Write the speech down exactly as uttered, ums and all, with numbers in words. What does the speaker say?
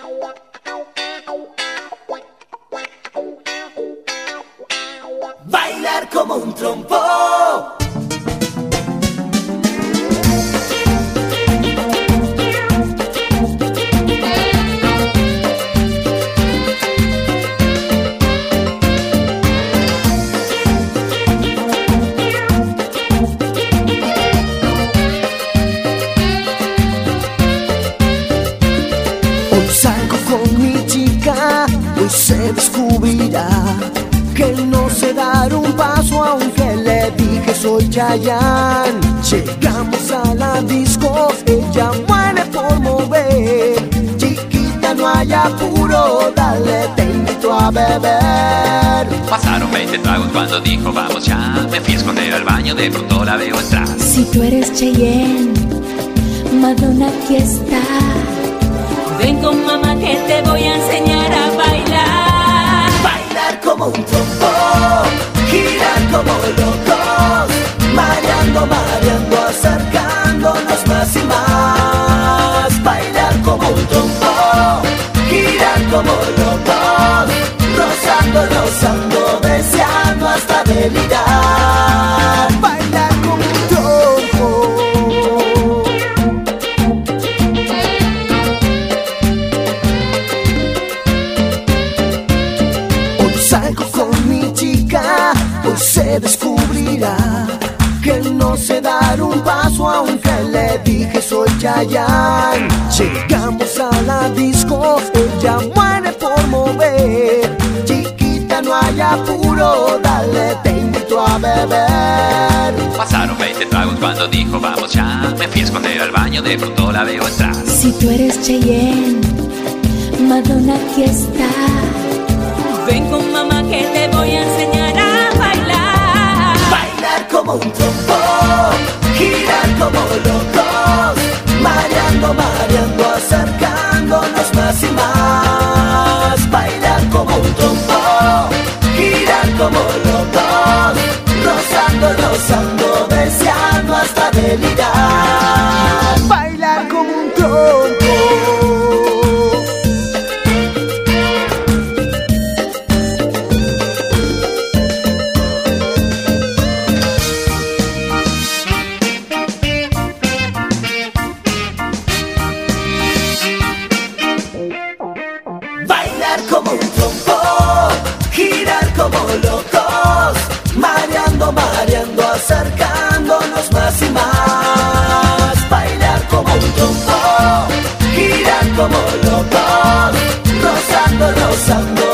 Bailar como un trompo. Hoy se descubrirá que él no se dará un paso aunque le dije soy Chayanne. Llegamos a la disco, ella muere por mover. Chiquita, no hay apuro, dale, te invito a beber. Pasaron veinte tragos cuando dijo vamos ya. Me fui a esconder al baño, de pronto la veo entrar. Si tú eres Cheyenne, Madonna aquí está. Ven con mamá que te voy a enseñar a bailar. Bailar como un trompo, girar como locos, mareando, mareando, acercándonos más y más. Bailar como un trompo, girar como locos, rozando, rozando, deseando hasta delirar. Bailar como un trompo. Salgo con mi chica, hoy se descubrirá que él no se dará un paso aunque le dije soy Chayanne. Llegamos a la disco, ella muere por mover. Chiquita, no hay apuro, dale, te invito a beber. Pasaron veinte tragos cuando dijo vamos ya. Me fui a esconder al baño, de pronto la veo entrar. Si tú eres Cheyenne, Madonna aquí está. Ven con mamá que te voy a enseñar a bailar. Bailar como un trompo, girar como locos, mareando, mareando, acercándonos más y más. Bailar como un trompo, girar como locos, rozando, rozando, deseando hasta delirar. Bailar como un trompo. Bailar como un trompo, girar como locos, mareando, mareando, acercándonos más y más. Bailar como un trompo, girar como locos, rozando, rozando,